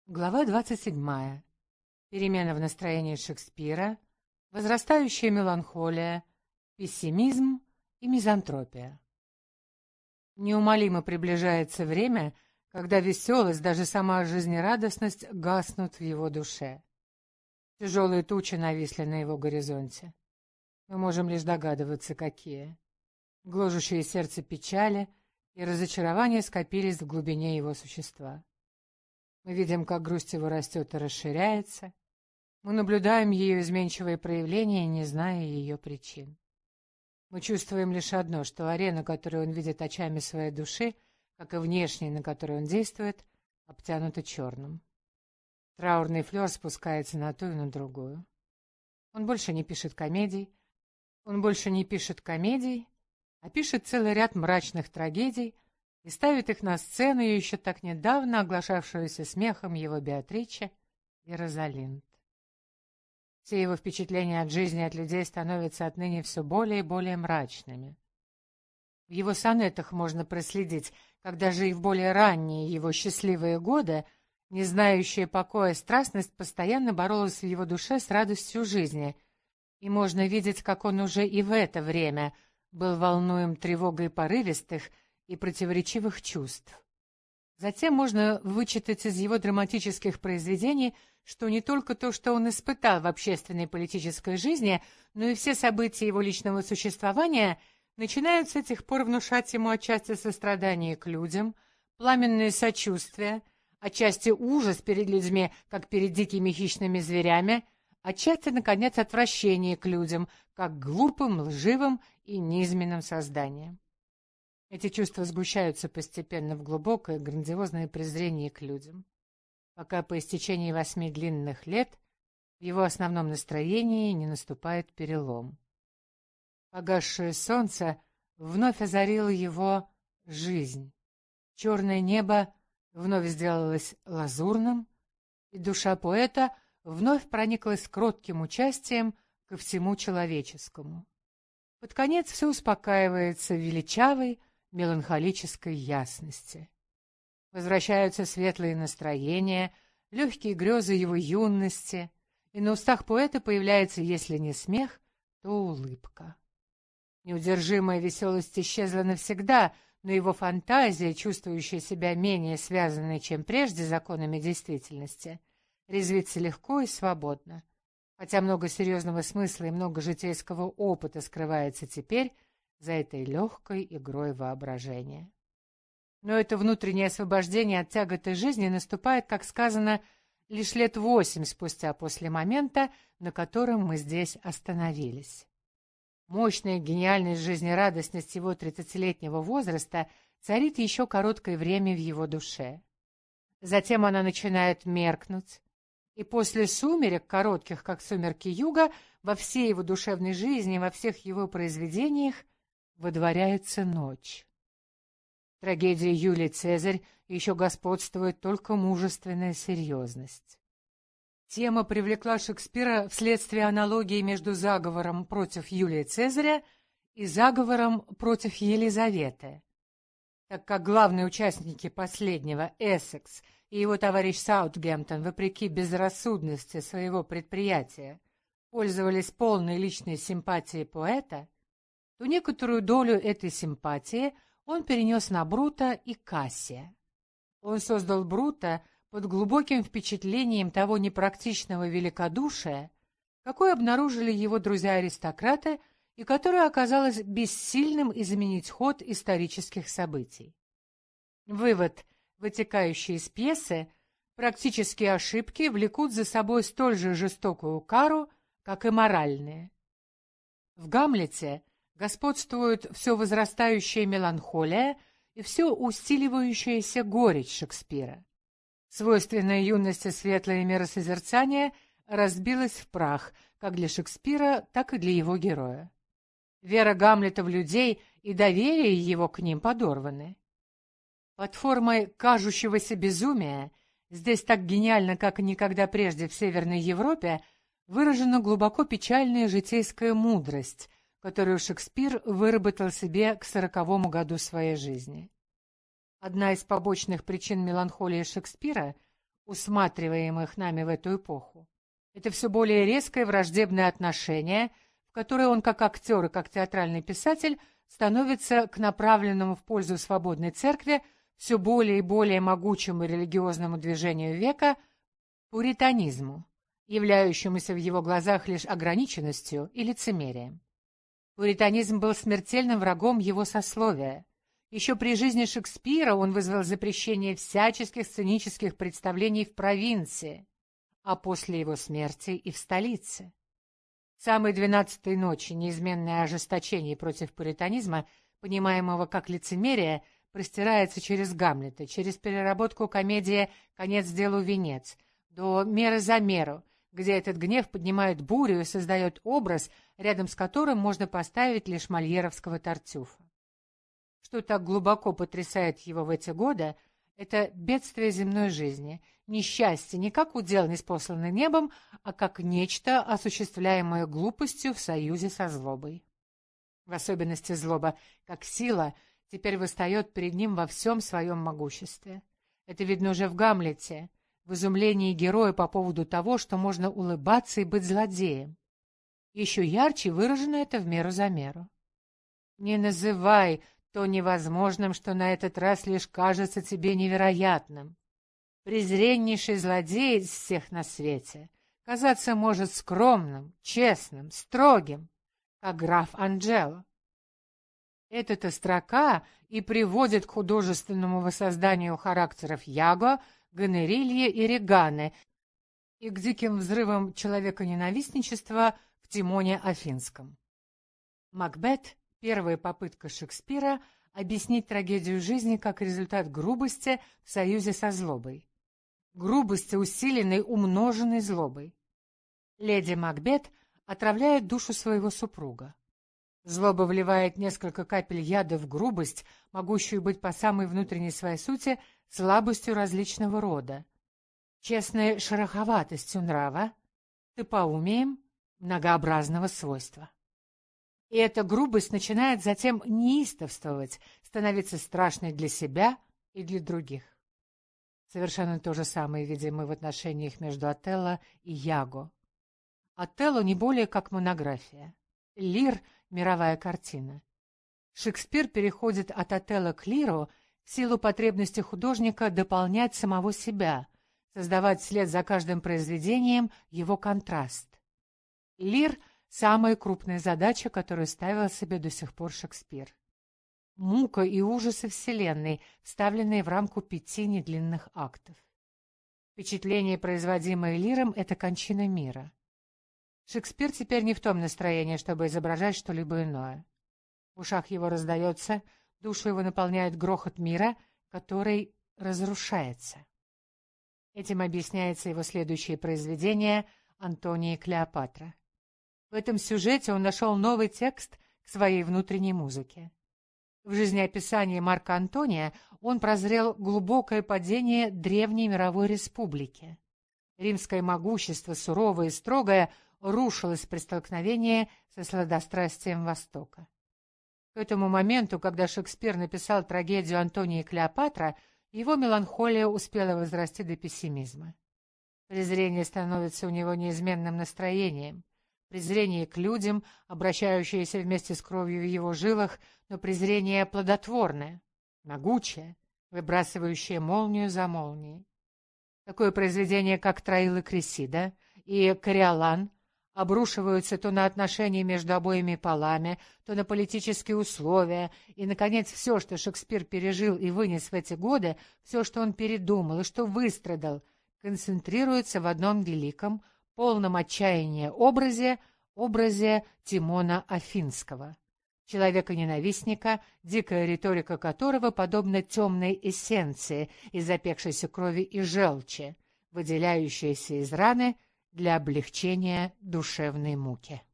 Глава 27. Перемена в настроении Шекспира, возрастающая меланхолия, пессимизм и мизантропия. Неумолимо приближается время, когда веселость, даже сама жизнерадостность гаснут в его душе. Тяжелые тучи нависли на его горизонте. Мы можем лишь догадываться, какие. Гложущие сердце печали и разочарования скопились в глубине его существа. Мы видим, как грусть его растет и расширяется. Мы наблюдаем ее изменчивые проявления, не зная ее причин. Мы чувствуем лишь одно, что арена, которую он видит очами своей души, как и внешняя, на которой он действует, обтянута черным. Траурный флер спускается на ту и на другую. Он больше не пишет комедий, а пишет целый ряд мрачных трагедий, и ставит их на сцену еще так недавно оглашавшуюся смехом его Беатриче и Розалинд. Все его впечатления от жизни и от людей становятся отныне все более и более мрачными. В его сонетах можно проследить, как даже и в более ранние его счастливые годы не знающая покоя страстность постоянно боролась в его душе с радостью жизни, и можно видеть, как он уже и в это время был волнуем тревогой порывистых и противоречивых чувств. Затем можно вычитать из его драматических произведений, что не только то, что он испытал в общественной и политической жизни, но и все события его личного существования начинают с этих пор внушать ему отчасти сострадание к людям, пламенное сочувствие, отчасти ужас перед людьми, как перед дикими хищными зверями, отчасти, наконец, отвращение к людям, как к глупым, лживым и низменным созданиям. Эти чувства сгущаются постепенно в глубокое, грандиозное презрение к людям, пока по истечении 8 длинных лет в его основном настроении не наступает перелом. Погасшее солнце вновь озарило его жизнь. Черное небо вновь сделалось лазурным, и душа поэта вновь прониклась кротким участием ко всему человеческому. Под конец все успокаивается в величавой, меланхолической ясности. Возвращаются светлые настроения, легкие грезы его юности, и на устах поэта появляется, если не смех, то улыбка. Неудержимая веселость исчезла навсегда, но его фантазия, чувствующая себя менее связанной, чем прежде, законами действительности, резвится легко и свободно. Хотя много серьезного смысла и много житейского опыта скрывается теперь за этой легкой игрой воображения. Но это внутреннее освобождение от тяготы жизни наступает, как сказано, лишь лет 8 спустя после момента, на котором мы здесь остановились. Мощная гениальность жизнерадостность его 30-летнего возраста царит еще короткое время в его душе. Затем она начинает меркнуть, и после сумерек, коротких, как сумерки юга, во всей его душевной жизни, во всех его произведениях водворяется ночь. В трагедии Юлий Цезарь еще господствует только мужественная серьезность. Тема привлекла Шекспира вследствие аналогии между заговором против Юлия Цезаря и заговором против Елизаветы, так как главные участники последнего, Эссекс и его товарищ Саутгемптон, вопреки безрассудности своего предприятия, пользовались полной личной симпатией поэта, то некоторую долю этой симпатии он перенес на Брута и Кассия. Он создал Брута под глубоким впечатлением того непрактичного великодушия, какое обнаружили его друзья-аристократы и которое оказалось бессильным изменить ход исторических событий. Вывод, вытекающий из пьесы, практические ошибки влекут за собой столь же жестокую кару, как и моральные. В «Гамлете» господствует все возрастающая меланхолия и все усиливающаяся горечь Шекспира. Свойственная юности светлое миросозерцание разбилось в прах как для Шекспира, так и для его героя. Вера Гамлета в людей и доверие его к ним подорваны. Под формой кажущегося безумия, здесь так гениально, как и никогда прежде в Северной Европе, выражена глубоко печальная житейская мудрость, которую Шекспир выработал себе к 40-му году своей жизни. Одна из побочных причин меланхолии Шекспира усматриваемых нами в эту эпоху. Это все более резкое враждебное отношение, в которое он как актер и как театральный писатель становится к направленному в пользу свободной церкви все более и более могучему религиозному движению века — пуританизму, являющемуся в его глазах лишь ограниченностью и лицемерием. Пуританизм был смертельным врагом его сословия. Еще при жизни Шекспира он вызвал запрещение всяческих сценических представлений в провинции, а после его смерти и в столице. В самой 12-й ночи неизменное ожесточение против пуританизма, понимаемого как лицемерие, простирается через Гамлета, через переработку комедии «Конец делу венец», до «Меры за меру», где этот гнев поднимает бурю и создает образ, рядом с которым можно поставить лишь мольеровского Тартюфа. Что так глубоко потрясает его в эти годы, это бедствие земной жизни, несчастье не как удел, ниспосланный небом, а как нечто, осуществляемое глупостью в союзе со злобой. В особенности злоба, как сила, теперь восстает перед ним во всем своем могуществе. Это видно уже в «Гамлете», в изумлении героя по поводу того, что можно улыбаться и быть злодеем. Еще ярче выражено это в «Меру за меру». «Не называй то невозможным, что на этот раз лишь кажется тебе невероятным. Презреннейший злодей из всех на свете казаться может скромным, честным, строгим, как граф Анджело». Эта-то строка и приводит к художественному воссозданию характеров Яго, Гонорильи и Реганы и к диким взрывам человеконенавистничества в Тимоне Афинском. Макбет — первая попытка Шекспира объяснить трагедию жизни как результат грубости в союзе со злобой. Грубости, усиленной умноженной злобой. Леди Макбет отравляет душу своего супруга. Злоба вливает несколько капель яда в грубость, могущую быть по самой внутренней своей сути слабостью различного рода, честной шероховатостью нрава, тупоумием многообразного свойства. И эта грубость начинает затем неистовствовать, становиться страшной для себя и для других. Совершенно то же самое видим мы в отношениях между Отелло и Яго. Отелло не более как монография. Лир — мировая картина. Шекспир переходит от Отелло к Лиру в силу потребности художника дополнять самого себя, создавать вслед за каждым произведением его контраст. Лир — самая крупная задача, которую ставил себе до сих пор Шекспир. Мука и ужасы вселенной, вставленные в рамку 5 недлинных актов. Впечатление, производимое Лиром, — это кончина мира. Шекспир теперь не в том настроении, чтобы изображать что-либо иное. В ушах его раздается, душу его наполняет грохот мира, который разрушается. Этим объясняется его следующее произведение «Антония и Клеопатра». В этом сюжете он нашел новый текст к своей внутренней музыке. В жизнеописании Марка Антония он прозрел глубокое падение древней мировой республики. Римское могущество, суровое и строгое, рушилось при столкновении со сладострастием Востока. К этому моменту, когда Шекспир написал трагедию «Антония и Клеопатра», его меланхолия успела возрасти до пессимизма. Презрение становится у него неизменным настроением. Презрение к людям, обращающееся вместе с кровью в его жилах, но презрение плодотворное, могучее, выбрасывающее молнию за молнией. Такое произведение, как «Троил и Кресида» и «Кориолан», обрушиваются то на отношения между обоими полами, то на политические условия, и, наконец, все, что Шекспир пережил и вынес в эти годы, все, что он передумал и что выстрадал, концентрируется в одном великом, полном отчаяния образе Тимона Афинского, человека-ненавистника, дикая риторика которого подобна темной эссенции из запекшейся крови и желчи, выделяющейся из раны для облегчения душевной муки.